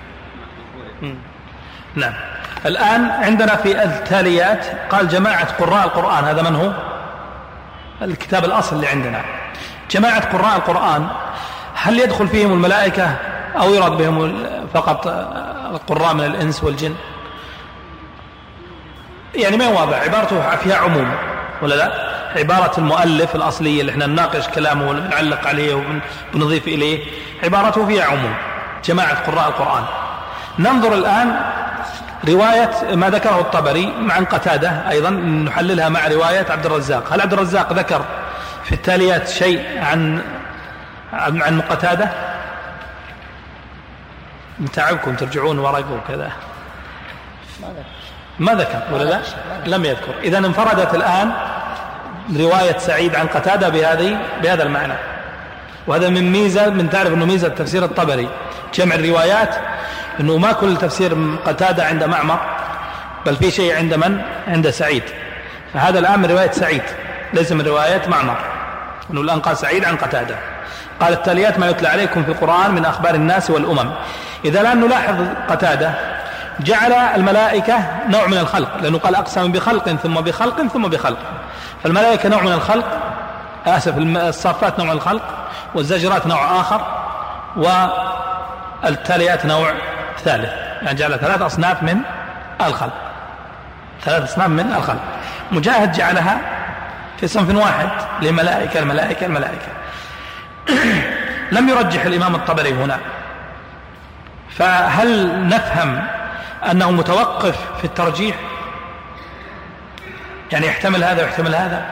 نعم. الآن عندنا في التاليات قال جماعة قراء القرآن، هذا من هو؟ الكتاب الأصل اللي عندنا. جماعة قراء القرآن هل يدخل فيهم الملائكة أو يراد بهم فقط القراء من الإنس والجن؟ يعني ما واضح، عبارته فيها عموم ولا لا؟ عبارة المؤلف الأصلية اللي احنا نناقش كلامه ونعلق عليه ونضيف إليه عبارته فيها عموم، جماعة قراء القرآن. ننظر الآن رواية ما ذكره الطبري مع قتادة أيضا نحللها مع رواية عبد الرزاق. هل عبد الرزاق ذكر في التاليات شيء عن قتادة؟ متعبكم ترجعون ورق وكذا. ما ذكر ولا لا؟ لم يذكر. إذن انفردت الآن رواية سعيد عن قتادة بهذا المعنى. وهذا من ميزة، من تعرف أنه ميزة تفسير الطبري جمع الروايات، أنه ما كل تفسير قتادة عند معمر، بل في شيء عند من؟ عند سعيد. فهذا الآن من رواية سعيد ليس من رواية معمر، أنه الآن قال سعيد عن قتادة. قال التاليات ما يتلى عليكم في القرآن من أخبار الناس والأمم. إذا الآن نلاحظ قتادة جعل الملائكة نوع من الخلق، لأنه قال أقسم بخلق ثم بخلق ثم بخلق، فالملائكة نوع من الخلق، الصافات نوع من الخلق، والزجرات نوع آخر، والتاليات نوع ثالث. يعني جعل 3 أصناف من الخلق، 3 أصناف من الخلق. مجاهد جعلها في صنف واحد لملائكة الملائكة الملائكة. لم يرجح الإمام الطبري هنا، فهل نفهم أنه متوقف في الترجيح؟ يعني يحتمل هذا ويحتمل هذا،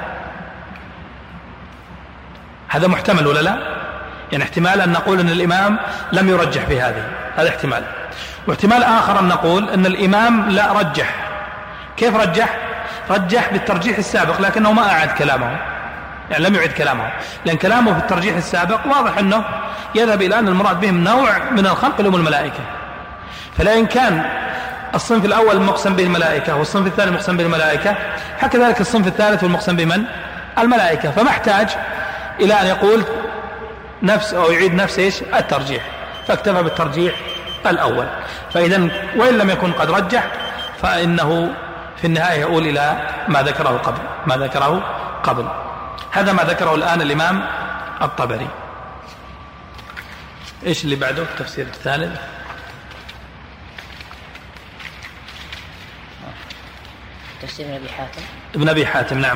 هذا محتمل ولا لا؟ يعني احتمال أن نقول أن الإمام لم يرجح في هذا احتمال، واحتمال آخر أن نقول أن الإمام لا رجح. كيف رجح؟ رجح بالترجيح السابق لكنه ما أعاد كلامه، يعني لم يعد كلامه، لأن كلامه في الترجيح السابق واضح أنه يذهب إلى أن المراد بهم نوع من الخلق اللي هم الملائكة. فلا إن كان الصنف الأول مقسم به الملائكة والصنف الثاني مقسم به الملائكة، هكذلك الصنف الثالث والمقسم بمن؟ الملائكة، فما احتاج إلى أن يقول نفس أو يعيد نفس الترجيح، فاكتفى بالترجيح الأول. فإذا وإن لم يكن قد رجح فإنه في النهاية يقول إلى ما ذكره قبل. هذا ما ذكره الآن الإمام الطبري. إيش اللي بعده؟ التفسير الثالث تفسير ابن أبي حاتم. نعم.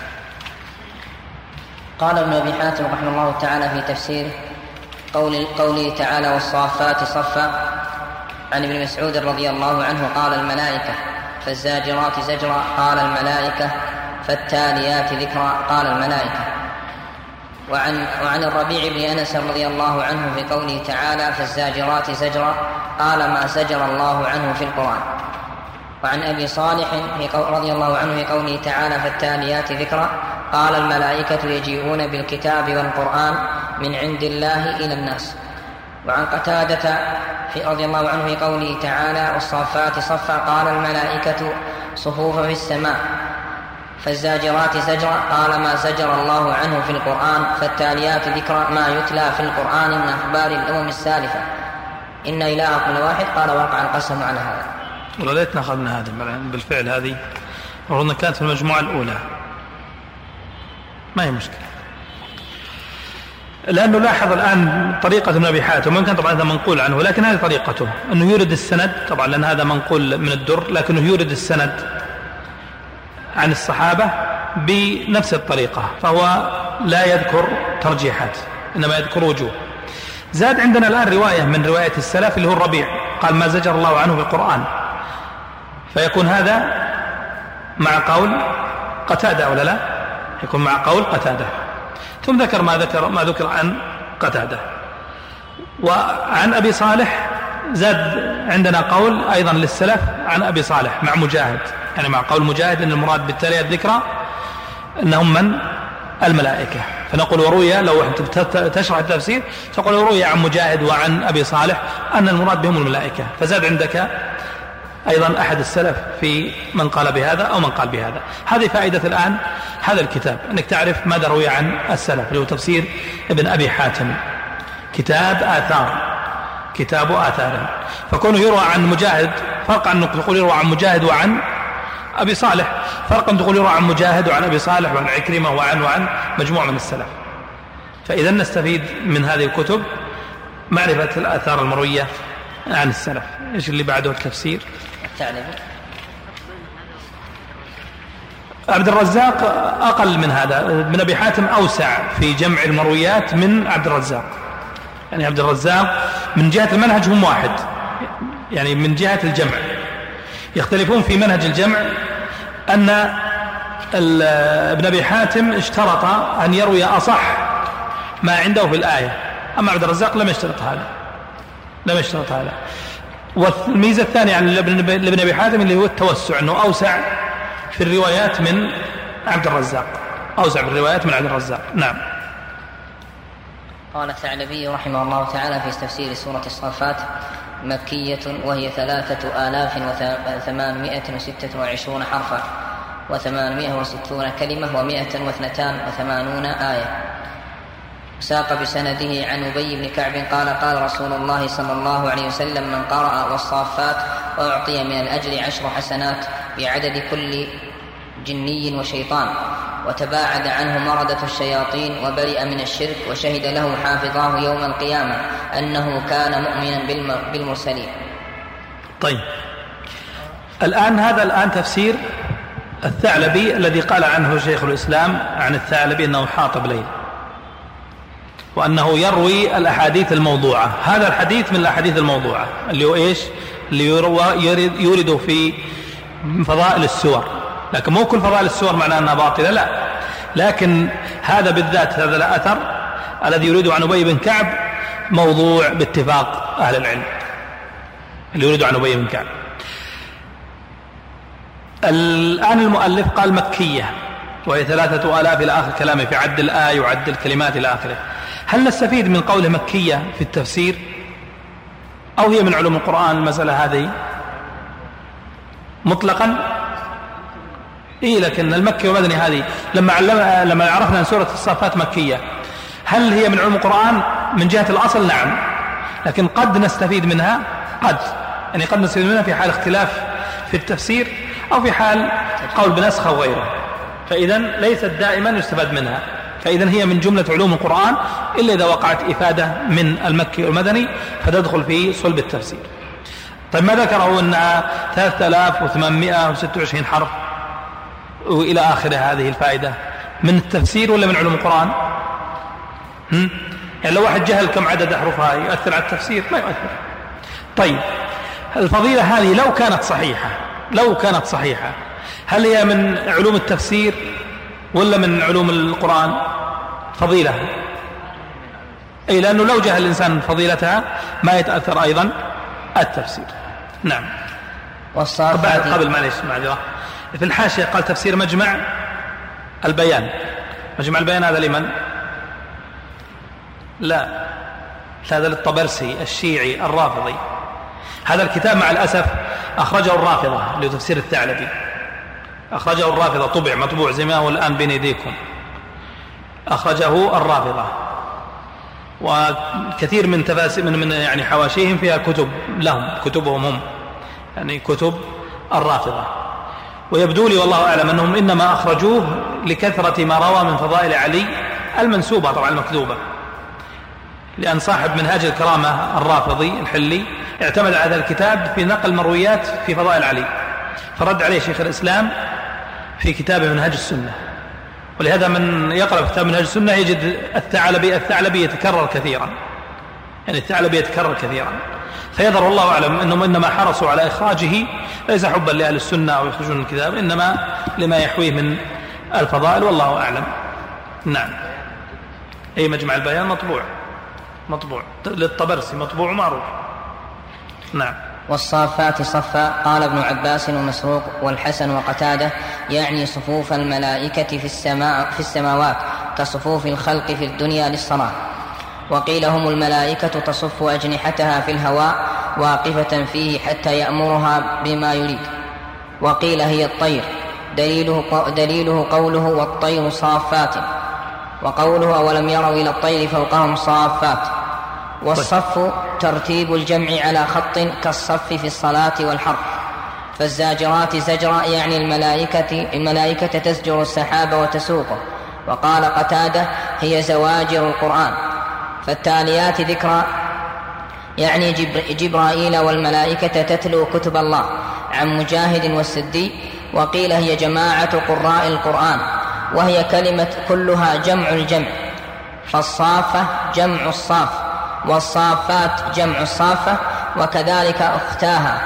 قال ابن أبي حاتم رحمه الله تعالى في تفسيره قوله تعالى والصافات صفا عن ابن مسعود رضي الله عنه قال الملائكة، فالزاجرات زجرا قال الملائكة، فالتاليات ذكرا قال الملائكة. وعن الربيع بن أنس رضي الله عنه في قوله تعالى فالزاجرات زجرا قال ما زجر الله عنه في القرآن. وعن أبي صالح رضي الله عنه في قوله تعالى فالتاليات ذكرا قال الملائكة يجيئون بالكتاب والقرآن من عند الله إلى الناس. وعن قتادة رضي الله عنه في قوله تعالى والصافات صفا قال الملائكة صفوف في السماء. فالزاجرات زجرا قال ما زجر الله عنه في القرآن. فالتاليات ذكرا ما يتلى في القرآن من أخبار الأمم السالفة إن إلهكم لواحد قال وقع القسم على هذا. وليتنا أخذنا هذا بالفعل، هذه ورغم كانت في المجموعة الأولى ما هي مشكلة، لأنه لاحظ الآن طريقة ابن أبي حاتم، وإن كان طبعا هذا منقول عنه لكن هذه طريقته أنه يورد السند طبعا لأن هذا منقول من الدر، لكنه يورد السند عن الصحابة بنفس الطريقة، فهو لا يذكر ترجيحات إنما يذكر وجوه. زاد عندنا الآن رواية من رواية السلف اللي هو الربيع قال ما زجر الله عنه في القرآن، فيكون هذا مع قول قتادة ولا لا؟ يكون مع قول قتادة. ثم ذكر ما ذكر عن قتادة. وعن أبي صالح زاد عندنا قول أيضا للسلف عن أبي صالح مع مجاهد، يعني مع قول مجاهد أن المراد بالتالي الذكرى أنهم من الملائكة. فنقول وروي، لو تشرح التفسير تقول وروي عن مجاهد وعن أبي صالح أن المراد بهم الملائكة، فزاد عندك أيضا أحد السلف في من قال بهذا أو من قال بهذا. هذه فائدة الآن هذا الكتاب، أنك تعرف ماذا روي عن السلف، اللي هو تفسير ابن أبي حاتم كتاب آثار. فكونه يروى عن مجاهد فرق عن تقول يروى عن مجاهد وعن أبي صالح، فرق أن تقول يروى عن مجاهد وعن أبي صالح وعن عكرمة وعن مجموعة من السلف. فإذا نستفيد من هذه الكتب معرفة الآثار المروية عن السلف. إيش اللي بعده التفسير؟ عبد الرزاق أقل من هذا، ابن أبي حاتم أوسع في جمع المرويات من عبد الرزاق. يعني عبد الرزاق من جهة المنهج هم واحد، يعني من جهة الجمع، يختلفون في منهج الجمع أن ابن أبي حاتم اشترط أن يروي أصح ما عنده في الآية، أما عبد الرزاق لم يشترط هذا. والميزة الثانية عن ابن أبي حاتم اللي هو التوسع، أنه أوسع في الروايات من عبد الرزاق، نعم. قال الثعلبي رحمه الله تعالى في تفسير سورة الصافات: مكية وهي 3826 حرفا و860 كلمة و182 آية. ساق بسنده عن أبي بن كعب قال: قال رسول الله صلى الله عليه وسلم: من قرأ والصافات أعطي من الأجر 10 حسنات بعدد كل جني وشيطان، وتباعد عنه مردة الشياطين، وبرئ من الشرك، وشهد له حافظاه يوم القيامة أنه كان مؤمنا بالمرسلين. طيب، الآن تفسير الثعلبي الذي قال عنه شيخ الإسلام عن الثعلبي أنه حاطب ليل، وأنه يروي الأحاديث الموضوعة. هذا الحديث من الأحاديث الموضوعة اللي هو إيش؟ اللي يورد في فضائل السور، لكن مو كل فضائل السور معناه أنها باطلة، لا، لكن هذا بالذات، هذا الأثر الذي يريد عن أبي بن كعب موضوع باتفاق أهل العلم، اللي يريد عن أبي بن كعب. الآن المؤلف قال مكية وهي 3000 إلى آخر كلامه في عد الآية وعد الكلمات إلى آخره. هل نستفيد من قوله مكية في التفسير أو هي من علوم القرآن المسألة هذه مطلقا؟ لكن المكي والمدني هذه لما عرفنا أن سورة الصافات مكية، هل هي من علوم القرآن من جهة الأصل؟ نعم، لكن قد نستفيد منها، قد نستفيد منها في حال اختلاف في التفسير أو في حال قول بنسخ أو غيره، فإذا ليست دائما يستفاد منها، فإذا هي من جملة علوم القرآن إلا إذا وقعت إفادة من المكي والمدني فتدخل في صلب التفسير. طيب، ما ذكروا أنها 3826 حرف وإلى آخر هذه الفائدة من التفسير ولا من علوم القرآن؟ يعني لو واحد جهل كم عدد أحرفها يؤثر على التفسير؟ ما يؤثر. طيب، الفضيلة هذه لو كانت صحيحة هل هي من علوم التفسير ولا من علوم القرآن؟ فضيلة، لأنه لو جهل الإنسان فضيلتها ما يتأثر أيضا التفسير. نعم. قبل معليش معذرة، في الحاشية قال تفسير مجمع البيان. مجمع البيان هذا لمن؟ لا، هذا للطبرسي الشيعي الرافضي. هذا الكتاب مع الأسف أخرجه الرافضة، اللي تفسير الثعلبي أخرجه الرافضة، طبع مطبوع زي ما هو الآن بين يديكم، أخرجه الرافضة، وكثير من تفاسير من يعني حواشيهم فيها كتب لهم، كتبهم هم، يعني كتب الرافضة. ويبدو لي والله أعلم أنهم إنما أخرجوه لكثرة ما روى من فضائل علي المنسوبة طبعا المكذوبة، لأن صاحب منهاج الكرامة الرافضي الحلي اعتمد على هذا الكتاب في نقل مرويات في فضائل علي، فرد عليه شيخ الإسلام في كتاب منهاج السنة. ولهذا من يقرأ كتاب منهاج السنة يجد الثعلبي يتكرر كثيرا، يعني الثعلبي يتكرر كثيرا، فيظهر والله أعلم أنهم إنما حرصوا على إخراجه ليس حبا لأهل السنة أو يخرجون الكتاب، إنما لما يحويه من الفضائل، والله أعلم. نعم. أي مجمع البيان مطبوع للطبرسي، مطبوع معروف. نعم. والصافات صفا. قال ابن عباس ومسروق والحسن وقتادة يعني صفوف الملائكة في السماوات كصفوف الخلق في الدنيا للصلاة. وقيل هم الملائكة تصف أجنحتها في الهواء واقفة فيه حتى يأمرها بما يريد. وقيل هي الطير، دليله قوله والطير صافات، وقوله ولم يروا إلى الطير فوقهم صافات. والصف ترتيب الجمع على خط كالصف في الصلاة والحرب. فالزاجرات زجرا يعني الملائكة تزجر السحاب وتسوقه. وقال قتادة هي زواجر القرآن. فالتاليات ذكرى يعني جبرائيل والملائكة تتلو كتب الله، عن مجاهد والسدي. وقيل هي جماعة قراء القرآن، وهي كلمة كلها جمع الجمع. فالصافة جمع الصاف، والصافات جمع الصافة، وكذلك أختاها.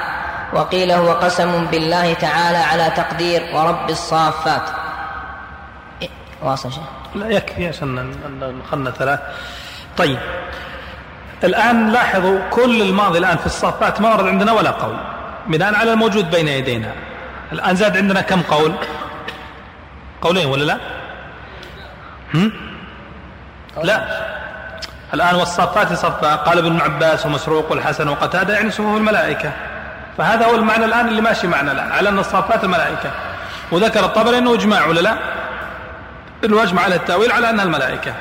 وقيل هو قسم بالله تعالى على تقدير ورب الصافات. واصل شيء؟ لا يكفي عشان خلنا 3. طيب الآن لاحظوا كل الماضي الآن في الصافات ما ورد عندنا ولا قول بناء على الموجود بين يدينا. الآن زاد عندنا كم قول؟ قولين ولا لا؟ لا. الآن والصافات صفا قال ابن عباس ومسروق والحسن وقتادة يعني صفوف الملائكة. فهذا هو المعنى الآن اللي ماشي معنا الآن على أن الصافات الملائكة. وذكر الطبري أنه إجماع ولا لا؟ إنه أجمع على التأويل على أنها الملائكة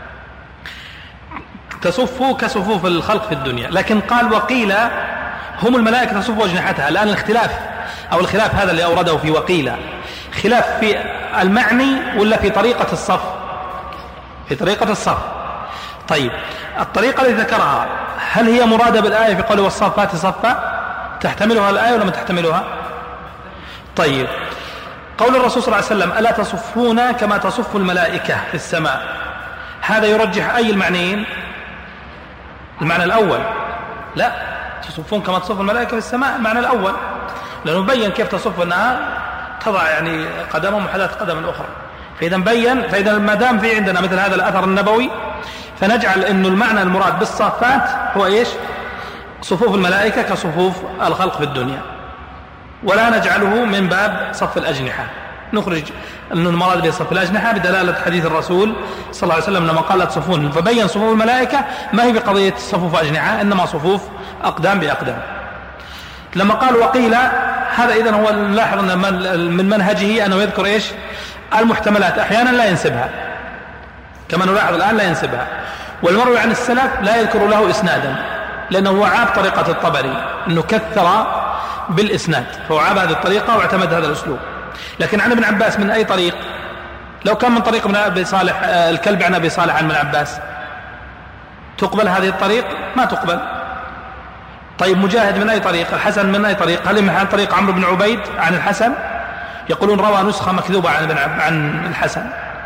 تصف كصفوف الخلق في الدنيا. لكن قال وقيل هم الملائكة تصف أجنحتها. الآن الاختلاف أو الخلاف هذا اللي أورده في وقيل خلاف في المعني ولا في طريقة الصف؟ في طريقة الصف. طيب الطريقة التي ذكرها هل هي مرادة بالآية في قوله والصافات صفا؟ تحتملها الآية ولا ما تحتملها؟ طيب قول الرسول صلى الله عليه وسلم ألا تصفون كما تصف الملائكة في السماء، هذا يرجح أي المعنيين؟ المعنى الأول. لا، تصفون كما تصف الملائكة في السماء المعنى الأول، لأنه بين كيف تصف أنها تضع يعني قدمهم محلات قدم الأخرى. فإذا بين، فإذا ما دام في عندنا مثل هذا الأثر النبوي فنجعل أنه المعنى المراد بالصافات هو إيش؟ صفوف الملائكة كصفوف الخلق في الدنيا، ولا نجعله من باب صف الأجنحة. نخرج أنه المراد بصف الأجنحة بدلالة حديث الرسول صلى الله عليه وسلم لما قال لا تصفون، فبين صفوف الملائكة ما هي بقضية صفوف أجنحة إنما صفوف أقدام بأقدام. لما قال وقيل هذا إذن هو نلاحظ أن من منهجه أنه يذكر إيش؟ المحتملات أحيانا لا ينسبها كما نلاحظ الآن لا ينسبها، والمروي عن السلف لا يذكر له إسنادا لأنه هو عاب طريقة الطبري أنه كثر بالإسناد، فهو عاب هذه الطريقة واعتمد هذا الأسلوب. لكن عن ابن عباس من أي طريق؟ لو كان من طريق ابن أبي صالح الكلب عن أبي صالح عن ابن عباس تقبل هذه الطريق؟ ما تقبل. طيب مجاهد من أي طريق؟ الحسن من أي طريق؟ هل من طريق عمرو بن عبيد عن الحسن؟ يقولون روى نسخة مكذوبة عن الحسن.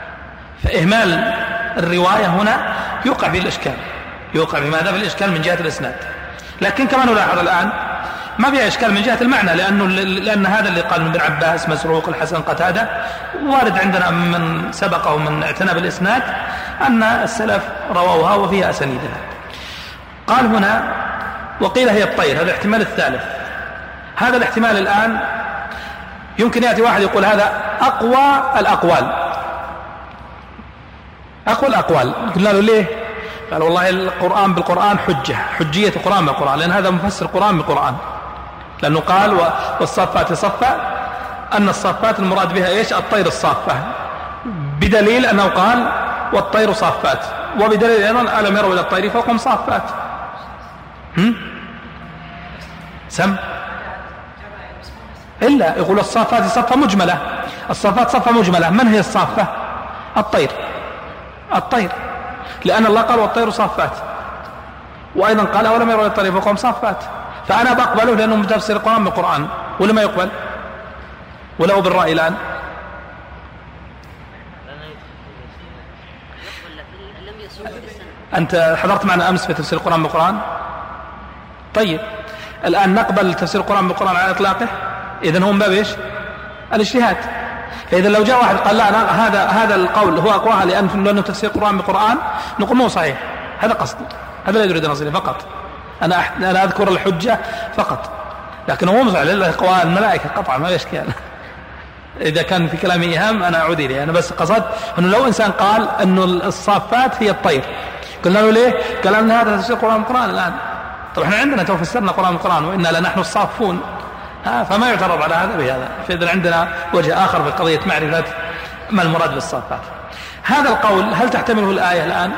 فإهمال الرواية هنا يوقع في الإشكال، يوقع في ماذا؟ في الإشكال من جهة الإسناد. لكن كما نلاحظ الآن ما فيها إشكال من جهة المعنى، لأن هذا اللي قال ابن عباس مسروق الحسن قتادة وارد عندنا من سبقه من اعتنى بالإسناد أن السلف رووها وفيها أسانيدها. قال هنا وقيل هي الطير، هذا الاحتمال الثالث. هذا الاحتمال الآن يمكن يأتي واحد يقول هذا أقوى الأقوال، أقوى الأقوال. قلنا له ليه؟ قال والله القرآن بالقرآن حجة، حجية القرآن بالقرآن، لأن هذا مفسر القرآن بالقرآن، لأنه قال والصافات صفا أن الصافات المراد بها إيش؟ الطير الصافة، بدليل أنه قال والطير صافات، وبدليل أيضا ألم يروا إلى الطير فوقهم صافات. سم إلا يقول الصافات صفة مجملة، الصافات صفة مجملة. من هي الصافة؟ الطير، الطير، لأن الله قال والطير صافات، وأيضا قال ولم يروا إلى الطير فوقهم صافات. فأنا بقبله لأنه متفسر القرآن بالقرآن، ولا ما يقبل؟ ولو بالرأي الآن أنت حضرت معنا أمس في تفسير القرآن بالقرآن. طيب الآن نقبل تفسير القرآن بالقرآن على إطلاقه؟ إذن هو من باب إيش؟ الاجتهاد. فإذا لو جاء واحد قال لا هذا القول هو أقواها لأنه تفسير القرآن بالقرآن، نقول مو صحيح، هذا قصد، هذا لا يريد نصيري فقط. أنا أذكر الحجة فقط، لكن هو مو صحيح لأقوال الملائكة قطعا ما إشكال. إذا كان في كلامي إيهام أنا أعود إليه، أنا بس قصد أنه لو إنسان قال أنه الصافات هي الطير، قلنا له ليه؟ قال أن هذا تفسير القرآن بالقرآن الآن. طبعا احنا عندنا تو فسرنا القرآن بالقرآن وإنا لنحن الصافون، فما يعترض على هذا بهذا. فإذا عندنا وجه آخر في قضية معرفة ما المراد بالصافات. هذا القول هل تحتمله الآية الآن؟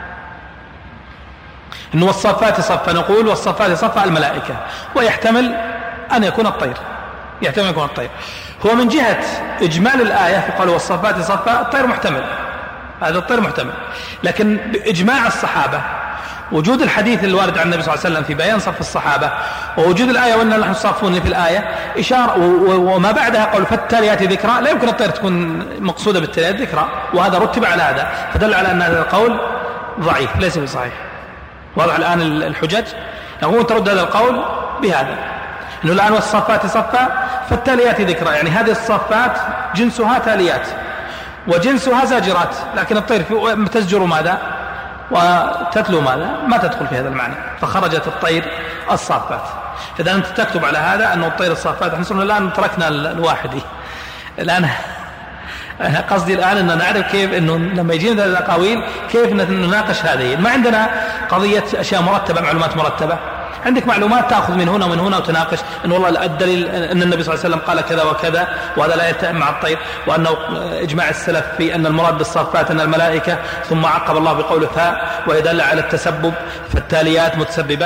إنه والصافات صفا، نقول والصافات صفا الملائكة، ويحتمل أن يكون الطير، يحتمل أن يكون الطير. هو من جهة إجمال الآية في قول والصافات صفا الطير محتمل، هذا الطير محتمل، لكن بإجماع الصحابة وجود الحديث الوارد عن النبي صلى الله عليه وسلم في بيان صف الصحابة ووجود الآية وإن نحن صافون في الآية إشارة، وما بعدها قول فالتاليات ذكرى، لا يمكن الطير تكون مقصودة بالتاليات ذكرى، وهذا رتب على هذا، فدل على أن هذا القول ضعيف ليس بصحيح. واضح الآن الحجج؟ نقول ترد هذا القول بهذا أنه الآن والصفات صفا فالتاليات ذكرى، يعني هذه الصفات جنسها تاليات وجنسها زاجرات، لكن الطير تزجر ماذا وتتلو ماذا؟ ما تدخل في هذا المعنى، فخرجت الطير الصافات. فإذا أنت تكتب على هذا أنه الطير الصافات. احنا الآن تركنا الواحدي، الآن قصدي الآن أن نعرف كيف أنه لما يجينا الأقاويل كيف نناقش هذه. ما عندنا قضية أشياء مرتبة، معلومات مرتبة، عندك معلومات تأخذ من هنا ومن هنا وتناقش أن والله الدليل أن النبي صلى الله عليه وسلم قال كذا وكذا وهذا لا يتأم مع الطير، وأنه إجماع السلف في أن المراد بالصافات أن الملائكة، ثم عقب الله بقوله فاء ويدل على التسبب، فالتاليات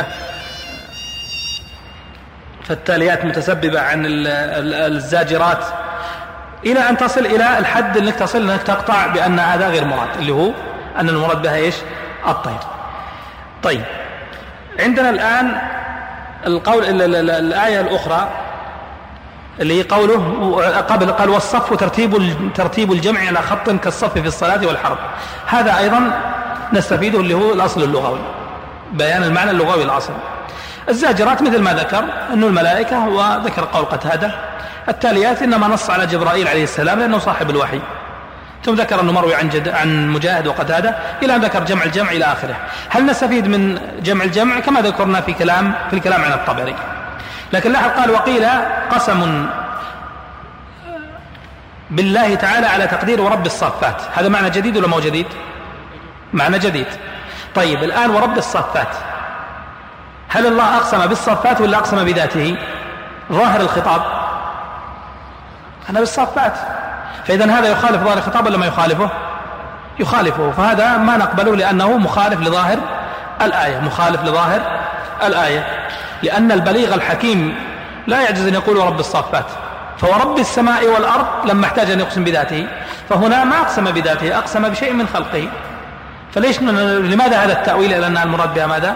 متسببة عن الزاجرات، إلى أن تصل إلى الحد أنك تصل أنك تقطع بأن هذا غير مراد، اللي هو أن المراد بها إيش؟ الطير. طيب عندنا الآن القول الآية الأخرى اللي قوله قبل قال والصف ترتيب الجمع على خط كالصف في الصلاة والحرب. هذا أيضا نستفيده اللي هو الأصل اللغوي، بيان المعنى اللغوي الأصل. الزاجرات مثل ما ذكر أنه الملائكة، وذكر قول قتادة التاليات إنما نص على جبرائيل عليه السلام لأنه صاحب الوحي، ثم ذكر أنه مروي عن مجاهد وقتادة إلى أن ذكر جمع الجمع إلى آخره. هل نستفيد من جمع الجمع كما ذكرنا في الكلام عن الطبري؟ لكن لاحظ قال وقيل قسم بالله تعالى على تقدير ورب الصفات. هذا معنى جديد ولا مو جديد؟ معنى جديد. طيب الآن ورب الصفات، هل الله أقسم بالصفات ولا أقسم بذاته؟ ظاهر الخطاب أنا بالصفات، فإذا هذا يخالف ظاهر الخطاب ولا ما يخالفه؟ يخالفه، فهذا ما نقبله لأنه مخالف لظاهر الآية، لأن البليغ الحكيم لا يعجز أن يقول رب الصفات، فورب السماء والأرض لما احتاج أن يقسم بذاته، فهنا ما أقسم بذاته، أقسم بشيء من خلقه. لماذا هذا التأويل إلى أن المراد بها ماذا؟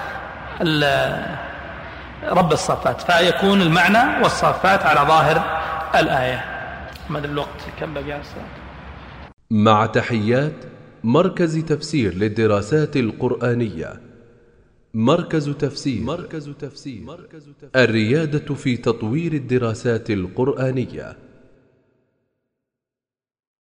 رب الصفات، فيكون المعنى والصفات على ظاهر الآية. ماذا الوقت كم بقي على الصلاة؟ مع تحيات مركز تفسير للدراسات القرآنية. مركز تفسير الريادة في تطوير الدراسات القرآنية.